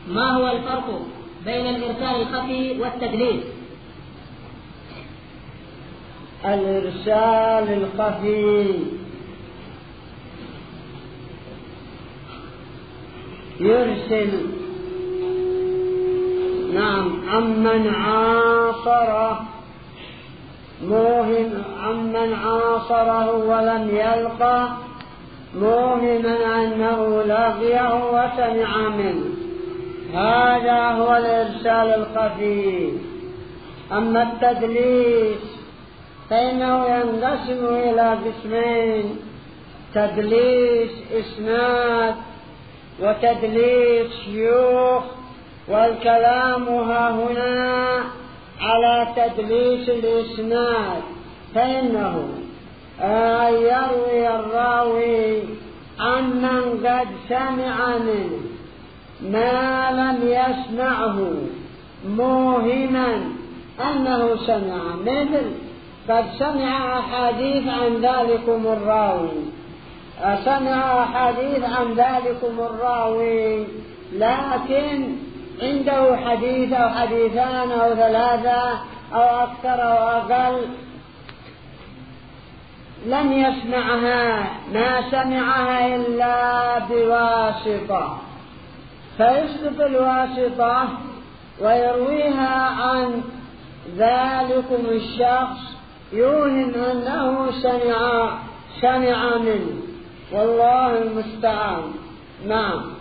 ما هو الفرق بين الإرسال الخفي والتدليس؟ الإرسال الخفي يرسل عمن عاصره عمن عاصره ولم يلقى، موهما أنه لقيه وسمع منه. هذا هو الإرسال الخفي. أما التدليس فإنه ينقسم إلى قسمين: تدليس إسناد وتدليس شيوخ. والكلام ها هنا على تدليس الإسناد، فإنه يروي الراوي عمن قد سمع منه ما لم يسمعه، موهما أنه سمع، مثل قد سمع أحاديث عن ذلكم الراوي، سمع أحاديث عن ذلكم الراوي، لكن عنده حديث أو حديثان أو ثلاثة أو أكثر أو أقل لم يسمعها، ما سمعها إلا بواسطة، فيسقط الواسطة ويرويها عن ذلكم الشخص يوهم أنه سمع منه، والله المستعان. نعم.